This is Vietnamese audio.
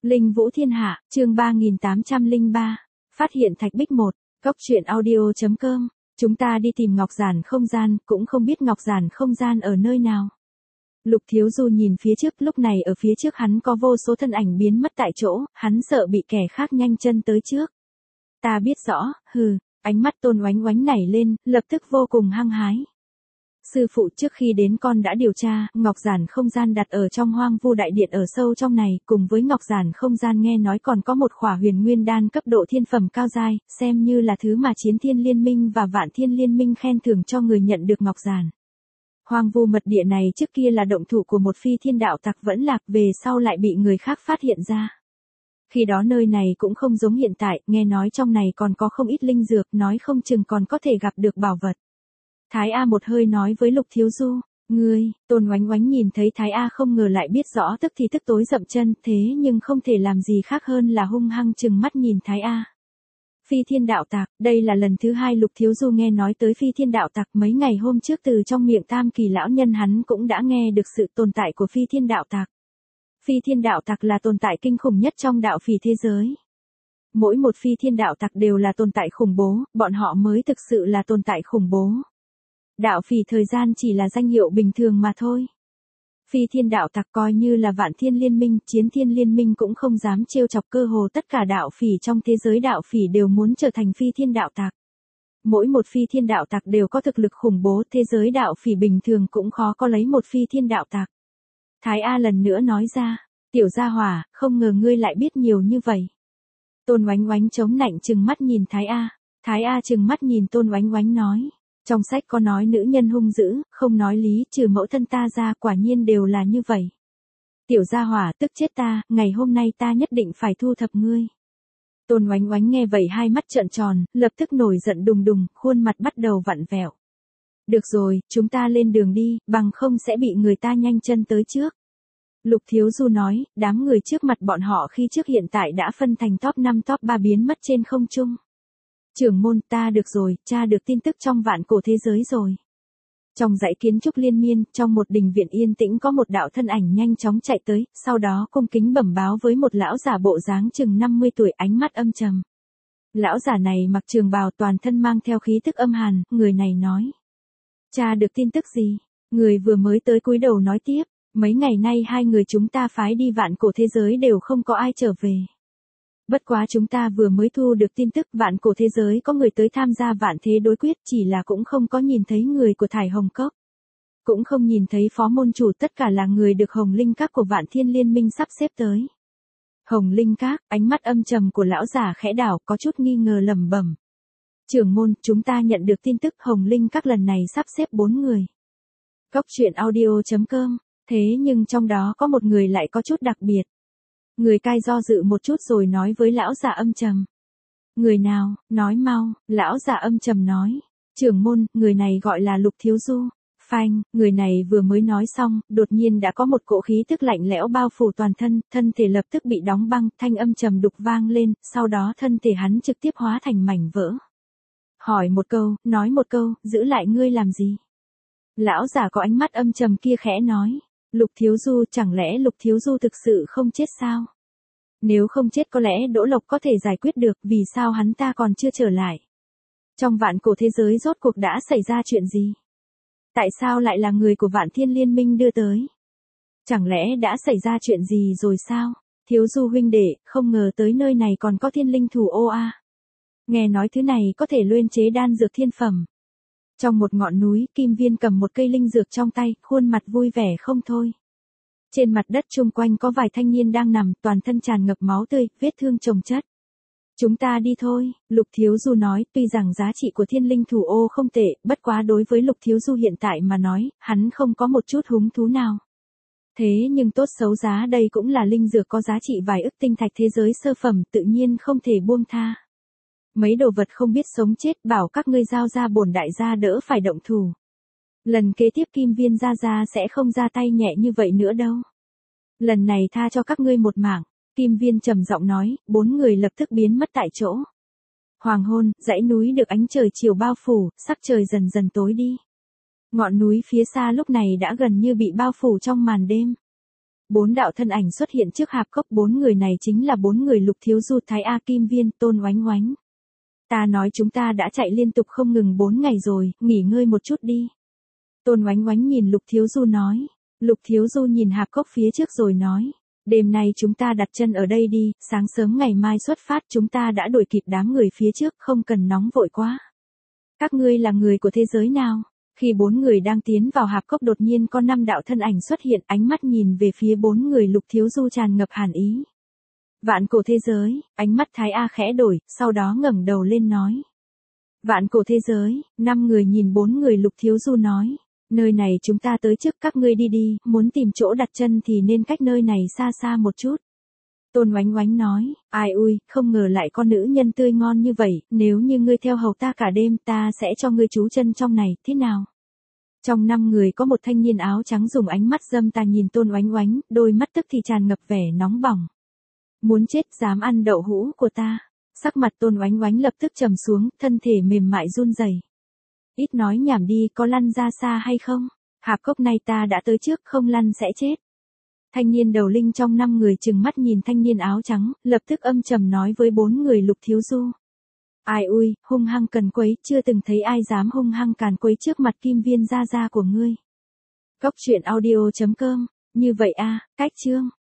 Linh Vũ Thiên Hạ, chương 3803. Phát hiện thạch bích 1, Cốc truyện audio.com. Chúng ta đi tìm Ngọc Giản không gian, cũng không biết Ngọc Giản không gian ở nơi nào. Lục Thiếu Du nhìn phía trước, lúc này ở phía trước hắn có vô số thân ảnh biến mất tại chỗ, hắn sợ bị kẻ khác nhanh chân tới trước. Ta biết rõ, ánh mắt Tôn Oánh Oánh nảy lên, lập tức vô cùng hăng hái. Sư phụ, trước khi đến con đã điều tra, Ngọc Giản không gian đặt ở trong Hoang Vu Đại Điện ở sâu trong này, cùng với Ngọc Giản không gian nghe nói còn có một khỏa huyền nguyên đan cấp độ thiên phẩm cao giai, xem như là thứ mà Chiến Thiên Liên Minh và Vạn Thiên Liên Minh khen thưởng cho người nhận được Ngọc Giản. Hoang Vu mật địa này trước kia là động thủ của một phi thiên đạo tặc vẫn lạc, về sau lại bị người khác phát hiện ra. Khi đó nơi này cũng không giống hiện tại, nghe nói trong này còn có không ít linh dược, nói không chừng còn có thể gặp được bảo vật. Thái A một hơi nói với Lục Thiếu Du, ngươi, Tôn Oánh Oánh nhìn thấy Thái A không ngờ lại biết rõ, tức thì tức tối dậm chân, thế nhưng không thể làm gì khác hơn là hung hăng trừng mắt nhìn Thái A. Phi thiên đạo tặc, đây là lần thứ hai Lục Thiếu Du nghe nói tới phi thiên đạo tặc, mấy ngày hôm trước từ trong miệng Tam Kỳ lão nhân hắn cũng đã nghe được sự tồn tại của phi thiên đạo tặc. Phi thiên đạo tặc là tồn tại kinh khủng nhất trong đạo phỉ thế giới. Mỗi một phi thiên đạo tặc đều là tồn tại khủng bố, bọn họ mới thực sự là tồn tại khủng bố. Đạo phỉ thời gian chỉ là danh hiệu bình thường mà thôi. Phi thiên đạo tặc coi như là Vạn Thiên Liên Minh, Chiến Thiên Liên Minh cũng không dám trêu chọc, cơ hồ tất cả đạo phỉ trong thế giới đạo phỉ đều muốn trở thành phi thiên đạo tặc. Mỗi một phi thiên đạo tặc đều có thực lực khủng bố, thế giới đạo phỉ bình thường cũng khó có lấy một phi thiên đạo tặc. Thái A lần nữa nói ra, tiểu gia hỏa, không ngờ ngươi lại biết nhiều như vậy. Tôn Oánh Oánh chống nạnh trừng mắt nhìn Thái A. Thái A trừng mắt nhìn Tôn Oánh Oánh nói, trong sách có nói nữ nhân hung dữ, không nói lý, trừ mẫu thân ta ra, quả nhiên đều là như vậy. Tiểu gia hỏa, tức chết ta, ngày hôm nay ta nhất định phải thu thập ngươi. Tôn Oánh Oánh nghe vậy hai mắt trợn tròn, lập tức nổi giận đùng đùng, khuôn mặt bắt đầu vặn vẹo. Được rồi, chúng ta lên đường đi, bằng không sẽ bị người ta nhanh chân tới trước. Lục Thiếu Du nói, đám người trước mặt bọn họ khi trước hiện tại đã phân thành top 5 top 3 biến mất trên không trung. Trưởng môn, ta được rồi, tra được tin tức trong vạn cổ thế giới rồi. Trong dãy kiến trúc liên miên, trong một đình viện yên tĩnh có một đạo thân ảnh nhanh chóng chạy tới, sau đó cung kính bẩm báo với một lão giả bộ dáng chừng 50 tuổi, ánh mắt âm trầm. Lão giả này mặc trường bào, toàn thân mang theo khí tức âm hàn, người này nói. Tra được tin tức gì? Người vừa mới tới cúi đầu nói tiếp, mấy ngày nay hai người chúng ta phái đi vạn cổ thế giới đều không có ai trở về. Bất quá chúng ta vừa mới thu được tin tức vạn cổ thế giới có người tới tham gia vạn thế đối quyết, chỉ là cũng không có nhìn thấy người của Thải Hồng Cốc. Cũng không nhìn thấy phó môn chủ, tất cả là người được Hồng Linh Các của Vạn Thiên Liên Minh sắp xếp tới. Hồng Linh Các, ánh mắt âm trầm của lão giả khẽ đảo, có chút nghi ngờ lẩm bẩm. Trưởng môn, chúng ta nhận được tin tức Hồng Linh Các lần này sắp xếp 4 người. Cốc truyện audio.com, thế nhưng trong đó có một người lại có chút đặc biệt. Người cai do dự một chút rồi nói với lão giả âm trầm. Người nào, nói mau, lão giả âm trầm nói. Trưởng môn, người này gọi là Lục Thiếu Du. Phanh, người này vừa mới nói xong, đột nhiên đã có một cỗ khí tức lạnh lẽo bao phủ toàn thân, thân thể lập tức bị đóng băng, thanh âm trầm đục vang lên, sau đó thân thể hắn trực tiếp hóa thành mảnh vỡ. Hỏi một câu, nói một câu, giữ lại ngươi làm gì? Lão giả có ánh mắt âm trầm kia khẽ nói. Lục Thiếu Du, chẳng lẽ Lục Thiếu Du thực sự không chết sao? Nếu không chết có lẽ Đỗ Lộc có thể giải quyết được, vì sao hắn ta còn chưa trở lại? Trong vạn cổ thế giới rốt cuộc đã xảy ra chuyện gì? Tại sao lại là người của Vạn Thiên Liên Minh đưa tới? Chẳng lẽ đã xảy ra chuyện gì rồi sao? Thiếu Du huynh đệ, không ngờ tới nơi này còn có thiên linh thủ ô a. Nghe nói thứ này có thể luyện chế đan dược thiên phẩm. Trong một ngọn núi, Kim Viên cầm một cây linh dược trong tay, khuôn mặt vui vẻ không thôi. Trên mặt đất chung quanh có vài thanh niên đang nằm, toàn thân tràn ngập máu tươi, vết thương chồng chất. Chúng ta đi thôi, Lục Thiếu Du nói, tuy rằng giá trị của thiên linh thủ ô không tệ, bất quá đối với Lục Thiếu Du hiện tại mà nói, hắn không có một chút hứng thú nào. Thế nhưng tốt xấu giá đây cũng là linh dược có giá trị vài ức tinh thạch thế giới sơ phẩm, tự nhiên không thể buông tha. Mấy đồ vật không biết sống chết, bảo các ngươi giao ra bổn đại gia đỡ phải động thủ. Lần kế tiếp Kim Viên gia sẽ không ra tay nhẹ như vậy nữa đâu. Lần này tha cho các ngươi một mạng, Kim Viên trầm giọng nói, 4 người lập tức biến mất tại chỗ. Hoàng hôn, dãy núi được ánh trời chiều bao phủ, sắc trời dần dần tối đi. Ngọn núi phía xa lúc này đã gần như bị bao phủ trong màn đêm. 4 đạo thân ảnh xuất hiện trước hạp cốc, 4 người này chính là 4 người Lục Thiếu Du, Thái A, Kim Viên, Tôn Oánh Oánh. Ta nói chúng ta đã chạy liên tục không ngừng 4 ngày rồi, nghỉ ngơi một chút đi. Tôn Oánh Oánh nhìn Lục Thiếu Du nói. Lục Thiếu Du nhìn hạp cốc phía trước rồi nói. Đêm nay chúng ta đặt chân ở đây đi, sáng sớm ngày mai xuất phát, chúng ta đã đuổi kịp đám người phía trước, không cần nóng vội quá. Các ngươi là người của thế giới nào? Khi 4 người đang tiến vào hạp cốc đột nhiên có 5 đạo thân ảnh xuất hiện, ánh mắt nhìn về phía 4 người Lục Thiếu Du tràn ngập hàn ý. Vạn cổ thế giới, ánh mắt Thái A khẽ đổi, sau đó ngẩng đầu lên nói. Vạn cổ thế giới, 5 người nhìn 4 người Lục Thiếu Du nói. Nơi này chúng ta tới trước, các ngươi đi đi, muốn tìm chỗ đặt chân thì nên cách nơi này xa xa một chút. Tôn Oánh Oánh nói, ai ui, không ngờ lại con nữ nhân tươi ngon như vậy, nếu như ngươi theo hầu ta cả đêm ta sẽ cho ngươi trú chân trong này, thế nào? Trong 5 người có một thanh niên áo trắng dùng ánh mắt dâm tà nhìn Tôn Oánh Oánh, đôi mắt tức thì tràn ngập vẻ nóng bỏng. Muốn chết dám ăn đậu hũ của ta. Sắc mặt Tôn Oánh Oánh lập tức trầm xuống, thân thể mềm mại run rẩy. Ít nói nhảm đi, có lăn ra xa hay không? Hạp cốc này ta đã tới trước, không lăn sẽ chết. Thanh niên đầu linh trong 5 người trừng mắt nhìn thanh niên áo trắng, lập tức âm trầm nói với 4 người Lục Thiếu Du. Ai ui, hung hăng cần quấy, chưa từng thấy ai dám hung hăng càn quấy trước mặt Kim Viên gia gia của ngươi. Cốc truyện audio.com, như vậy a, cách chương.